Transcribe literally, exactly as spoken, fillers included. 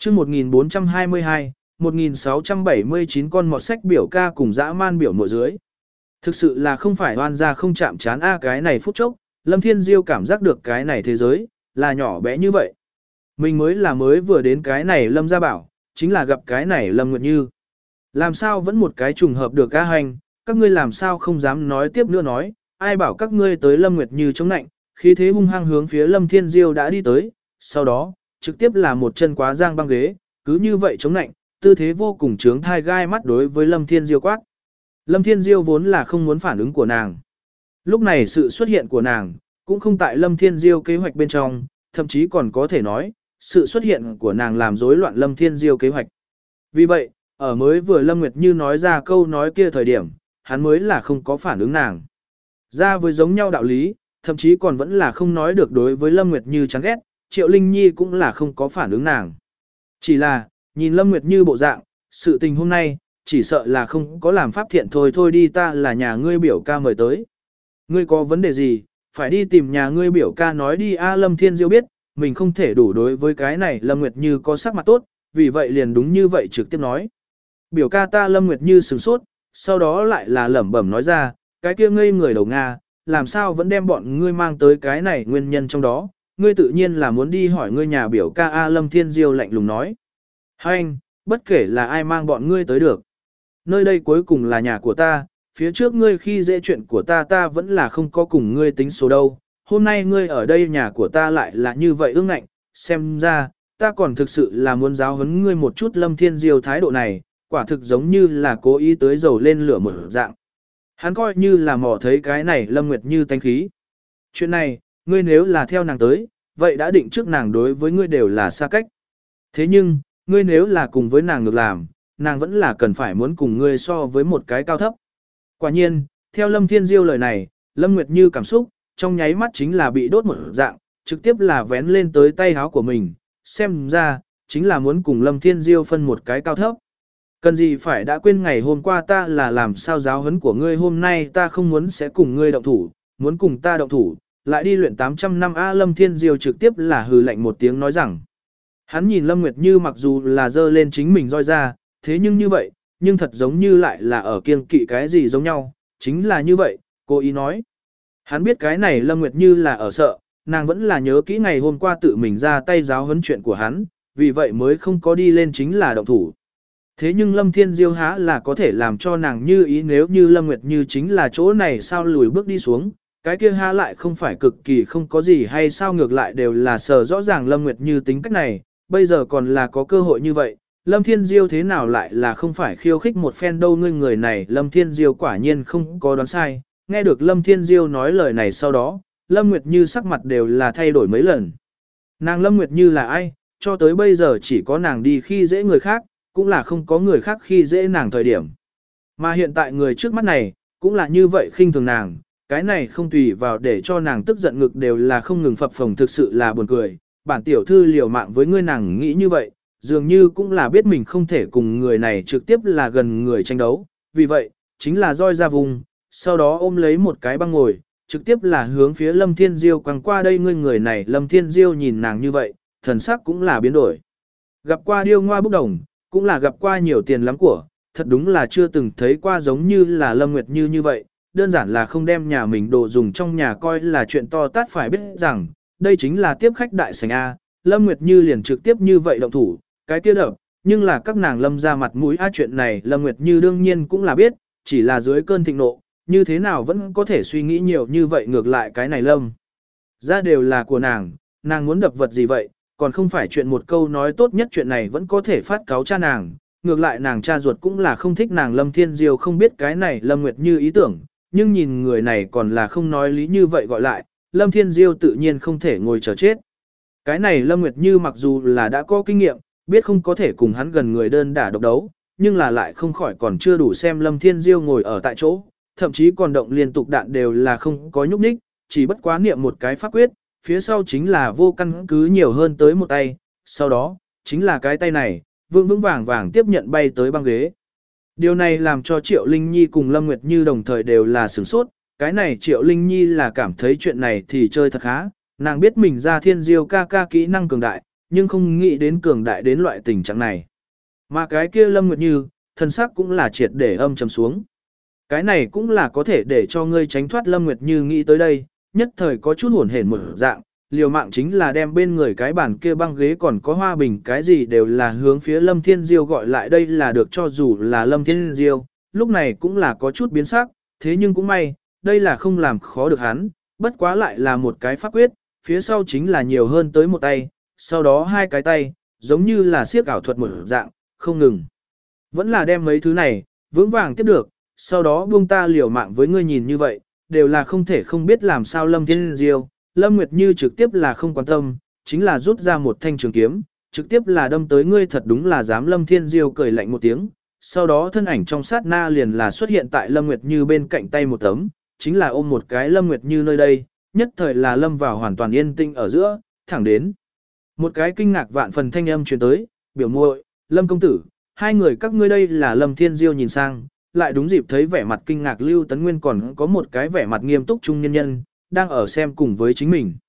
chương một nghìn bốn trăm hai mươi hai, một nghìn sáu trăm bảy mươi chín con mọt sách biểu ca cùng dã man biểu mộ dưới. Thực sự là không phải oan ra không chạm chán a cái này phút chốc, Lâm Thiên Diêu cảm giác được cái này thế giới, là nhỏ bé như vậy. Mình mới là mới vừa đến cái này Lâm gia bảo, chính là gặp cái này Lâm Nguyệt Như. Làm sao vẫn một cái trùng hợp được ca hành, các ngươi làm sao không dám nói tiếp nữa nói, ai bảo các ngươi tới Lâm Nguyệt Như chống nạnh, khí thế hung hăng hướng phía Lâm Thiên Diêu đã đi tới, sau đó, trực tiếp là một chân quá giang băng ghế, cứ như vậy chống nạnh, tư thế vô cùng trướng thai gai mắt đối với Lâm Thiên Diêu quát. Lâm Thiên Diêu vốn là không muốn phản ứng của nàng. Lúc này sự xuất hiện của nàng, cũng không tại Lâm Thiên Diêu kế hoạch bên trong, thậm chí còn có thể nói, sự xuất hiện của nàng làm rối loạn Lâm Thiên Diêu kế hoạch. Vì vậy, ở mới vừa Lâm Nguyệt Như nói ra câu nói kia thời điểm, hắn mới là không có phản ứng nàng. Ra với giống nhau đạo lý, thậm chí còn vẫn là không nói được đối với Lâm Nguyệt Như chán ghét, Triệu Linh Nhi cũng là không có phản ứng nàng. Chỉ là, nhìn Lâm Nguyệt Như bộ dạng, sự tình hôm nay, chỉ sợ là không có làm pháp thiện thôi thôi đi ta là nhà ngươi biểu ca mời tới. Ngươi có vấn đề gì, phải đi tìm nhà ngươi biểu ca nói đi a Lâm Thiên Diêu biết, mình không thể đủ đối với cái này Lâm Nguyệt Như có sắc mặt tốt, vì vậy liền đúng như vậy trực tiếp nói. Biểu ca ta Lâm Nguyệt Như sửng sốt, sau đó lại là lẩm bẩm nói ra, cái kia ngây người đầu Nga, làm sao vẫn đem bọn ngươi mang tới cái này nguyên nhân trong đó, ngươi tự nhiên là muốn đi hỏi ngươi nhà biểu ca a Lâm Thiên Diêu lạnh lùng nói. Hành, bất kể là ai mang bọn ngươi tới được. Nơi đây cuối cùng là nhà của ta, phía trước ngươi khi dễ chuyện của ta ta vẫn là không có cùng ngươi tính số đâu. Hôm nay ngươi ở đây nhà của ta lại là như vậy ương ngạnh, xem ra, ta còn thực sự là muốn giáo huấn ngươi một chút Lâm Thiên Diêu thái độ này, quả thực giống như là cố ý tới dầu lên lửa một dạng. Hắn coi như là mò thấy cái này Lâm Nguyệt Như tánh khí. Chuyện này, ngươi nếu là theo nàng tới, vậy đã định trước nàng đối với ngươi đều là xa cách. Thế nhưng, ngươi nếu là cùng với nàng ngược làm, nàng vẫn là cần phải muốn cùng ngươi so với một cái cao thấp. Quả nhiên, theo Lâm Thiên Diêu lời này, Lâm Nguyệt Như cảm xúc, trong nháy mắt chính là bị đốt một dạng, trực tiếp là vén lên tới tay áo của mình, xem ra, chính là muốn cùng Lâm Thiên Diêu phân một cái cao thấp. Cần gì phải đã quên ngày hôm qua ta là làm sao giáo huấn của ngươi hôm nay ta không muốn sẽ cùng ngươi động thủ, muốn cùng ta động thủ, lại đi luyện tám trăm năm A Lâm Thiên Diêu trực tiếp là hừ lạnh một tiếng nói rằng. Hắn nhìn Lâm Nguyệt Như mặc dù là dơ lên chính mình roi ra, thế nhưng như vậy, nhưng thật giống như lại là ở kiêng kỵ cái gì giống nhau, chính là như vậy, cô ý nói. Hắn biết cái này Lâm Nguyệt Như là ở sợ, nàng vẫn là nhớ kỹ ngày hôm qua tự mình ra tay giáo huấn chuyện của hắn, vì vậy mới không có đi lên chính là động thủ. Thế nhưng Lâm Thiên Diêu há là có thể làm cho nàng như ý nếu như Lâm Nguyệt Như chính là chỗ này sao lùi bước đi xuống, cái kia há lại không phải cực kỳ không có gì hay sao ngược lại đều là sờ rõ ràng Lâm Nguyệt Như tính cách này, bây giờ còn là có cơ hội như vậy, Lâm Thiên Diêu thế nào lại là không phải khiêu khích một phen đâu ngươi người này Lâm Thiên Diêu quả nhiên không có đoán sai, nghe được Lâm Thiên Diêu nói lời này sau đó, Lâm Nguyệt Như sắc mặt đều là thay đổi mấy lần. Nàng Lâm Nguyệt Như là ai, cho tới bây giờ chỉ có nàng đi khi dễ người khác, cũng là không có người khác khi dễ nàng thời điểm. Mà hiện tại người trước mắt này, cũng là như vậy khinh thường nàng, cái này không tùy vào để cho nàng tức giận ngực đều là không ngừng phập phồng thực sự là buồn cười. Bản tiểu thư liều mạng với ngươi nàng nghĩ như vậy, dường như cũng là biết mình không thể cùng người này trực tiếp là gần người tranh đấu, vì vậy, chính là roi ra vùng, sau đó ôm lấy một cái băng ngồi, trực tiếp là hướng phía Lâm Thiên Diêu quăng qua đây ngươi người này Lâm Thiên Diêu nhìn nàng như vậy, thần sắc cũng là biến đổi. Gặp qua điêu ngoa bốc đồng, cũng là gặp qua nhiều tiền lắm của, thật đúng là chưa từng thấy qua giống như là Lâm Nguyệt Như như vậy, đơn giản là không đem nhà mình đồ dùng trong nhà coi là chuyện to tát phải biết rằng, đây chính là tiếp khách đại sảnh A, Lâm Nguyệt Như liền trực tiếp như vậy động thủ, cái kia đập, nhưng là các nàng Lâm ra mặt mũi a chuyện này Lâm Nguyệt Như đương nhiên cũng là biết, chỉ là dưới cơn thịnh nộ, như thế nào vẫn có thể suy nghĩ nhiều như vậy ngược lại cái này Lâm. Ra đều là của nàng, nàng muốn đập vật gì vậy, còn không phải chuyện một câu nói tốt nhất chuyện này vẫn có thể phát cáo cha nàng, ngược lại nàng cha ruột cũng là không thích nàng Lâm Thiên Diêu không biết cái này Lâm Nguyệt Như ý tưởng, nhưng nhìn người này còn là không nói lý như vậy gọi lại, Lâm Thiên Diêu tự nhiên không thể ngồi chờ chết. Cái này Lâm Nguyệt Như mặc dù là đã có kinh nghiệm, biết không có thể cùng hắn gần người đơn đả độc đấu, nhưng là lại không khỏi còn chưa đủ xem Lâm Thiên Diêu ngồi ở tại chỗ, thậm chí còn động liên tục đạn đều là không có nhúc nhích, chỉ bất quá niệm một cái pháp quyết, phía sau chính là vô căn cứ nhiều hơn tới một tay, sau đó, chính là cái tay này, vững vững vàng vàng tiếp nhận bay tới băng ghế. Điều này làm cho Triệu Linh Nhi cùng Lâm Nguyệt Như đồng thời đều là sửng sốt, cái này Triệu Linh Nhi là cảm thấy chuyện này thì chơi thật khá, nàng biết mình ra Thiên Diêu ca ca kỹ năng cường đại, nhưng không nghĩ đến cường đại đến loại tình trạng này. Mà cái kia Lâm Nguyệt Như, thân sắc cũng là triệt để âm trầm xuống. Cái này cũng là có thể để cho ngươi tránh thoát Lâm Nguyệt Như nghĩ tới đây, nhất thời có chút hồn hển một dạng, liều mạng chính là đem bên người cái bàn kia băng ghế còn có hoa bình cái gì đều là hướng phía Lâm Thiên Diêu gọi lại đây là được, cho dù là Lâm Thiên Diêu, lúc này cũng là có chút biến sắc, thế nhưng cũng may, đây là không làm khó được hắn, bất quá lại là một cái pháp quyết, phía sau chính là nhiều hơn tới một tay, sau đó hai cái tay, giống như là siếc ảo thuật một dạng, không ngừng. Vẫn là đem mấy thứ này, vững vàng tiếp được, sau đó buông ta liều mạng với ngươi, nhìn như vậy, đều là không thể không biết làm sao Lâm Thiên Diêu. Lâm Nguyệt Như trực tiếp là không quan tâm, chính là rút ra một thanh trường kiếm, trực tiếp là đâm tới ngươi, thật đúng là dám. Lâm Thiên Diêu cười lạnh một tiếng, sau đó thân ảnh trong sát na liền là xuất hiện tại Lâm Nguyệt Như bên cạnh tay một tấm, chính là ôm một cái Lâm Nguyệt Như nơi đây, nhất thời là lâm vào hoàn toàn yên tĩnh ở giữa, thẳng đến. Một cái kinh ngạc vạn phần thanh âm truyền tới, biểu muội, Lâm công tử, hai người các ngươi đây là. Lâm Thiên Diêu nhìn sang, lại đúng dịp thấy vẻ mặt kinh ngạc Lưu Tấn Nguyên còn có một cái vẻ mặt nghiêm túc trung nhân nhân, đang ở xem cùng với chính mình.